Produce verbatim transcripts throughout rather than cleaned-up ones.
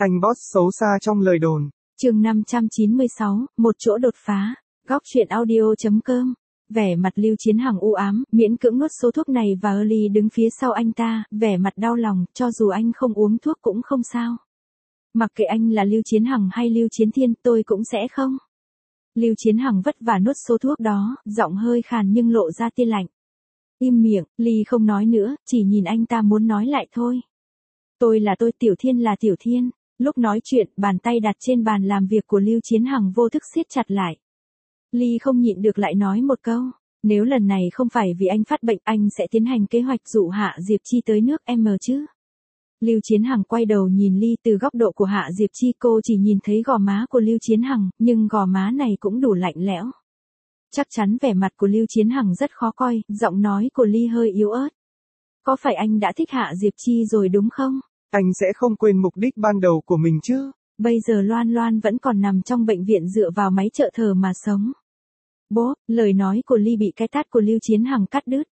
Anh boss xấu xa trong lời đồn. Chương năm trăm chín mươi sáu, một chỗ đột phá. Góc truyện audio chấm com. Vẻ mặt Lưu Chiến Hằng u ám, miễn cưỡng nuốt số thuốc này và Ly đứng phía sau anh ta, vẻ mặt đau lòng, cho dù anh không uống thuốc cũng không sao. Mặc kệ anh là Lưu Chiến Hằng hay Lưu Chiến Thiên, tôi cũng sẽ không. Lưu Chiến Hằng vất vả nuốt số thuốc đó, giọng hơi khàn nhưng lộ ra tia lạnh. Im miệng, Ly không nói nữa, chỉ nhìn anh ta muốn nói lại thôi. Tôi là tôi, Tiểu Thiên là Tiểu Thiên. Lúc nói chuyện, bàn tay đặt trên bàn làm việc của Lưu Chiến Hằng vô thức siết chặt lại. Ly không nhịn được lại nói một câu. Nếu lần này không phải vì anh phát bệnh, anh sẽ tiến hành kế hoạch dụ Hạ Diệp Chi tới nước M chứ. Lưu Chiến Hằng quay đầu nhìn Ly từ góc độ của Hạ Diệp Chi, cô chỉ nhìn thấy gò má của Lưu Chiến Hằng, nhưng gò má này cũng đủ lạnh lẽo. Chắc chắn vẻ mặt của Lưu Chiến Hằng rất khó coi, giọng nói của Ly hơi yếu ớt. Có phải anh đã thích Hạ Diệp Chi rồi đúng không? Anh sẽ không quên mục đích ban đầu của mình chứ. Bây giờ Loan Loan vẫn còn nằm trong bệnh viện dựa vào máy trợ thở mà sống. Bố, lời nói của Ly bị cái tát của Lưu Chiến Hằng cắt đứt.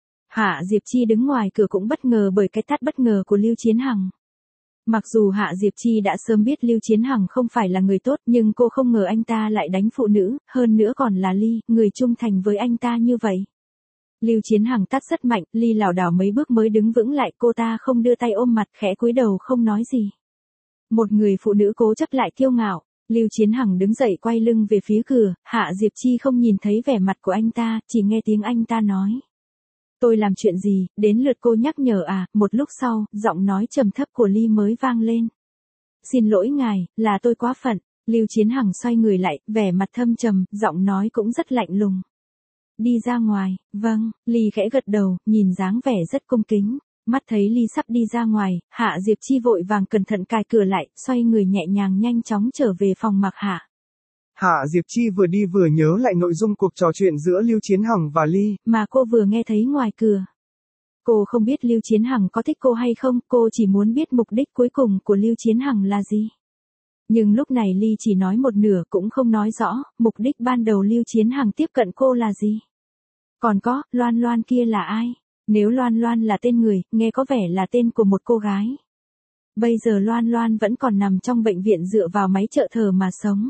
Hạ Diệp Chi đứng ngoài cửa cũng bất ngờ bởi cái tát bất ngờ của Lưu Chiến Hằng. Mặc dù Hạ Diệp Chi đã sớm biết Lưu Chiến Hằng không phải là người tốt, nhưng cô không ngờ anh ta lại đánh phụ nữ, hơn nữa còn là Ly, người trung thành với anh ta như vậy. Lưu Chiến Hằng tát rất mạnh, Ly lảo đảo mấy bước mới đứng vững lại, cô ta không đưa tay ôm mặt, khẽ cúi đầu không nói gì. Một người phụ nữ cố chấp lại kiêu ngạo. Lưu Chiến Hằng đứng dậy quay lưng về phía cửa, Hạ Diệp Chi không nhìn thấy vẻ mặt của anh ta, chỉ nghe tiếng anh ta nói. Tôi làm chuyện gì, đến lượt cô nhắc nhở à, một lúc sau, giọng nói trầm thấp của Ly mới vang lên. Xin lỗi ngài, là tôi quá phận. Lưu Chiến Hằng xoay người lại, vẻ mặt thâm trầm, giọng nói cũng rất lạnh lùng. Đi ra ngoài, vâng, Ly khẽ gật đầu, nhìn dáng vẻ rất cung kính. Mắt thấy Ly sắp đi ra ngoài, Hạ Diệp Chi vội vàng cẩn thận cài cửa lại, xoay người nhẹ nhàng nhanh chóng trở về phòng Mạc Hạ. Hạ Diệp Chi vừa đi vừa nhớ lại nội dung cuộc trò chuyện giữa Lưu Chiến Hằng và Ly. Mà cô vừa nghe thấy ngoài cửa. Cô không biết Lưu Chiến Hằng có thích cô hay không, cô chỉ muốn biết mục đích cuối cùng của Lưu Chiến Hằng là gì. Nhưng lúc này Ly chỉ nói một nửa cũng không nói rõ, mục đích ban đầu Lưu Chiến Hằng tiếp cận cô là gì. Còn có, Loan Loan kia là ai? Nếu Loan Loan là tên người, nghe có vẻ là tên của một cô gái. Bây giờ Loan Loan vẫn còn nằm trong bệnh viện dựa vào máy trợ thở mà sống.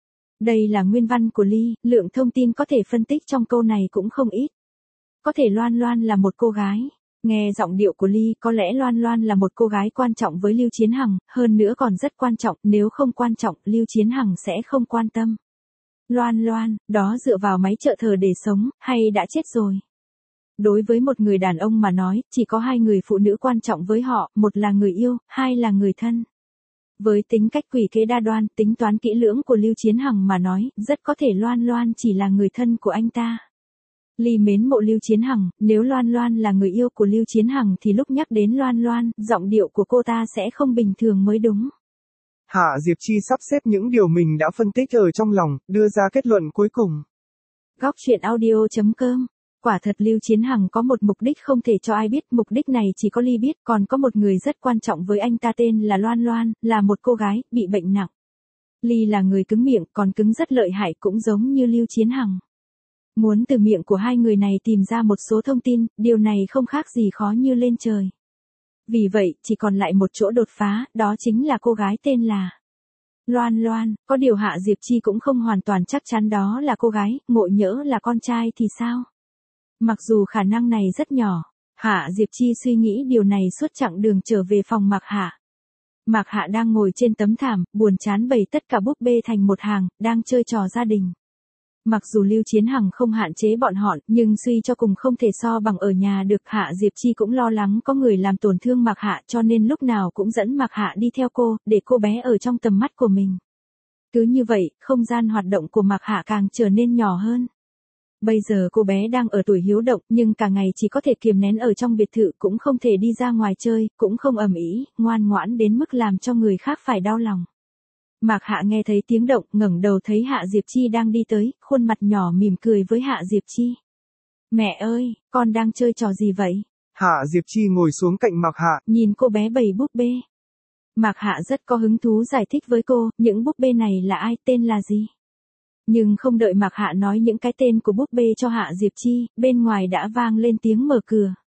Đây là nguyên văn của Ly, lượng thông tin có thể phân tích trong câu này cũng không ít. Có thể Loan Loan là một cô gái. Nghe giọng điệu của Ly, có lẽ Loan Loan là một cô gái quan trọng với Lưu Chiến Hằng, hơn nữa còn rất quan trọng, nếu không quan trọng, Lưu Chiến Hằng sẽ không quan tâm. Loan Loan, đó dựa vào máy trợ thở để sống, hay đã chết rồi? Đối với một người đàn ông mà nói, chỉ có hai người phụ nữ quan trọng với họ, một là người yêu, hai là người thân. Với tính cách quỷ kế đa đoan, tính toán kỹ lưỡng của Lưu Chiến Hằng mà nói, rất có thể Loan Loan chỉ là người thân của anh ta. Ly mến mộ Lưu Chiến Hằng, nếu Loan Loan là người yêu của Lưu Chiến Hằng thì lúc nhắc đến Loan Loan, giọng điệu của cô ta sẽ không bình thường mới đúng. Hạ Diệp Chi sắp xếp những điều mình đã phân tích ở trong lòng, đưa ra kết luận cuối cùng. Góc truyện audio chấm com. Quả thật Lưu Chiến Hằng có một mục đích không thể cho ai biết, mục đích này chỉ có Ly biết, còn có một người rất quan trọng với anh ta tên là Loan Loan, là một cô gái, bị bệnh nặng. Ly là người cứng miệng, còn cứng rất lợi hại cũng giống như Lưu Chiến Hằng. Muốn từ miệng của hai người này tìm ra một số thông tin, điều này không khác gì khó như lên trời. Vì vậy, chỉ còn lại một chỗ đột phá, đó chính là cô gái tên là Loan Loan, có điều Hạ Diệp Chi cũng không hoàn toàn chắc chắn đó là cô gái, ngộ nhỡ là con trai thì sao? Mặc dù khả năng này rất nhỏ, Hạ Diệp Chi suy nghĩ điều này suốt chặng đường trở về phòng Mạc Hạ. Mạc Hạ đang ngồi trên tấm thảm, buồn chán bày tất cả búp bê thành một hàng, đang chơi trò gia đình. Mặc dù Lưu Chiến Hằng không hạn chế bọn họ, nhưng suy cho cùng không thể so bằng ở nhà được. Hạ Diệp Chi cũng lo lắng có người làm tổn thương Mạc Hạ, cho nên lúc nào cũng dẫn Mạc Hạ đi theo cô, để cô bé ở trong tầm mắt của mình. Cứ như vậy, không gian hoạt động của Mạc Hạ càng trở nên nhỏ hơn. Bây giờ cô bé đang ở tuổi hiếu động, nhưng cả ngày chỉ có thể kiềm nén ở trong biệt thự, cũng không thể đi ra ngoài chơi, cũng không ầm ĩ, ngoan ngoãn đến mức làm cho người khác phải đau lòng. Mạc Hạ nghe thấy tiếng động, ngẩng đầu thấy Hạ Diệp Chi đang đi tới, khuôn mặt nhỏ mỉm cười với Hạ Diệp Chi. Mẹ ơi, con đang chơi trò gì vậy? Hạ Diệp Chi ngồi xuống cạnh Mạc Hạ, nhìn cô bé bày búp bê. Mạc Hạ rất có hứng thú giải thích với cô, những búp bê này là ai, tên là gì? Nhưng không đợi Mạc Hạ nói những cái tên của búp bê cho Hạ Diệp Chi, bên ngoài đã vang lên tiếng mở cửa.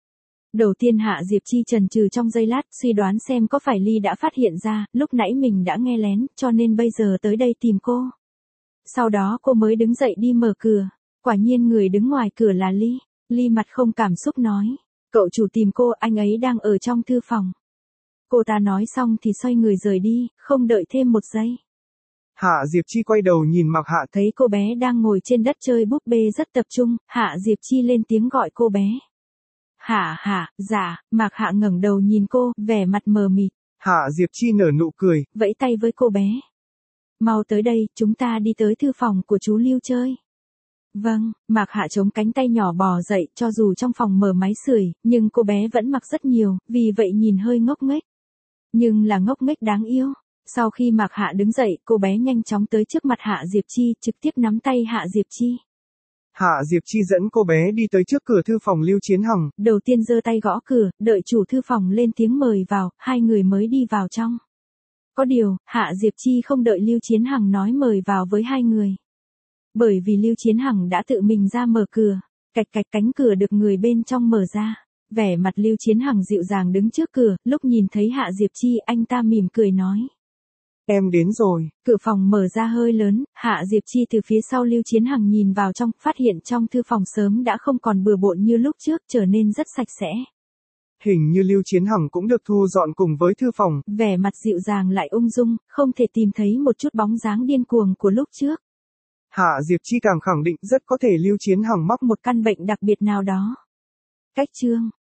Đầu tiên Hạ Diệp Chi chần chừ trong giây lát, suy đoán xem có phải Ly đã phát hiện ra, lúc nãy mình đã nghe lén, cho nên bây giờ tới đây tìm cô. Sau đó cô mới đứng dậy đi mở cửa. Quả nhiên người đứng ngoài cửa là Ly. Ly mặt không cảm xúc nói. Cậu chủ tìm cô, anh ấy đang ở trong thư phòng. Cô ta nói xong thì xoay người rời đi, không đợi thêm một giây. Hạ Diệp Chi quay đầu nhìn Mạc Hạ, thấy cô bé đang ngồi trên đất chơi búp bê rất tập trung, Hạ Diệp Chi lên tiếng gọi cô bé. Hạ Hạ, dạ, Mạc Hạ ngẩng đầu nhìn cô, vẻ mặt mờ mịt. Hạ Diệp Chi nở nụ cười, vẫy tay với cô bé. Mau tới đây, chúng ta đi tới thư phòng của chú Lưu chơi. Vâng, Mạc Hạ chống cánh tay nhỏ bò dậy, cho dù trong phòng mở máy sưởi, nhưng cô bé vẫn mặc rất nhiều, vì vậy nhìn hơi ngốc nghếch. Nhưng là ngốc nghếch đáng yêu. Sau khi Mạc Hạ đứng dậy, cô bé nhanh chóng tới trước mặt Hạ Diệp Chi, trực tiếp nắm tay Hạ Diệp Chi. Hạ Diệp Chi dẫn cô bé đi tới trước cửa thư phòng Lưu Chiến Hằng. Đầu tiên giơ tay gõ cửa, đợi chủ thư phòng lên tiếng mời vào, hai người mới đi vào trong. Có điều, Hạ Diệp Chi không đợi Lưu Chiến Hằng nói mời vào với hai người. Bởi vì Lưu Chiến Hằng đã tự mình ra mở cửa, cạch cạch cánh cửa được người bên trong mở ra. Vẻ mặt Lưu Chiến Hằng dịu dàng đứng trước cửa, lúc nhìn thấy Hạ Diệp Chi anh ta mỉm cười nói. Em đến rồi. Cửa phòng mở ra hơi lớn, Hạ Diệp Chi từ phía sau Lưu Chiến Hằng nhìn vào trong, phát hiện trong thư phòng sớm đã không còn bừa bộn như lúc trước, trở nên rất sạch sẽ. Hình như Lưu Chiến Hằng cũng được thu dọn cùng với thư phòng. Vẻ mặt dịu dàng lại ung dung, không thể tìm thấy một chút bóng dáng điên cuồng của lúc trước. Hạ Diệp Chi càng khẳng định rất có thể Lưu Chiến Hằng mắc một căn bệnh đặc biệt nào đó. Cách chương